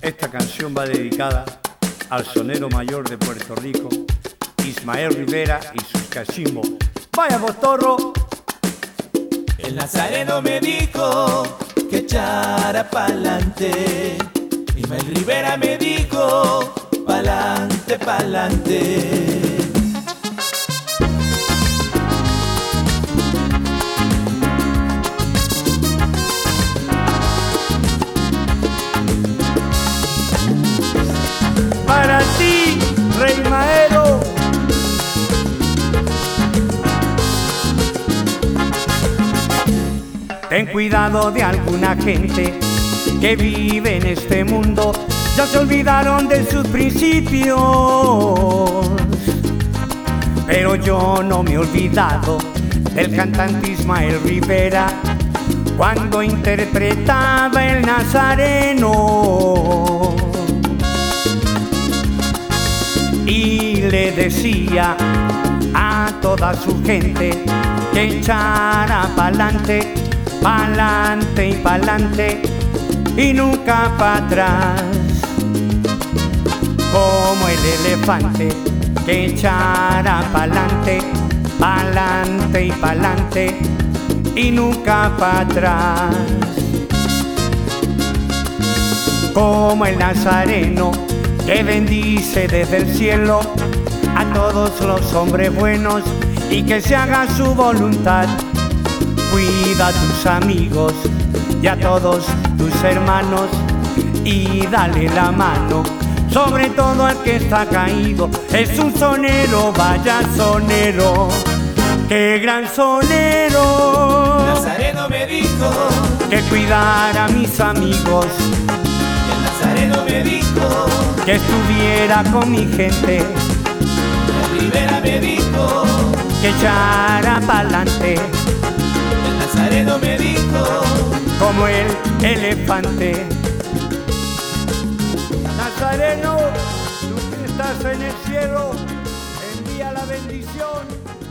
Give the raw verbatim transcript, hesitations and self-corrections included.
Esta canción va dedicada al sonero mayor de Puerto Rico, Ismael Rivera y sus cachimbos. ¡Vaya Botorro! El nazareno me dijo que echara pa'lante. Ismael Rivera me dijo pa'lante, pa'lante. Para ti, Rey Maero. Ten cuidado de alguna gente que vive en este mundo, ya se olvidaron de sus principios. Pero yo no me he olvidado del cantante Ismael Rivera cuando interpretaba el Nazareno. Y le decía a toda su gente que echara pa'lante, pa'lante y pa'lante y nunca para atrás. Como el elefante que echara pa'lante, pa'lante y pa'lante y nunca para atrás. Como el nazareno que bendice desde el cielo a todos los hombres buenos y que se haga su voluntad. Cuida a tus amigos y a todos tus hermanos y dale la mano, sobre todo al que está caído. Es un sonero, vaya sonero, qué gran sonero. Nazareno me dijo que cuidara a mis amigos. El nazareno me dijo que estuviera con mi gente. El Rivera me dijo que echara pa'lante. El nazareno me dijo como el elefante. Nazareno, tú que estás en el cielo, envía la bendición.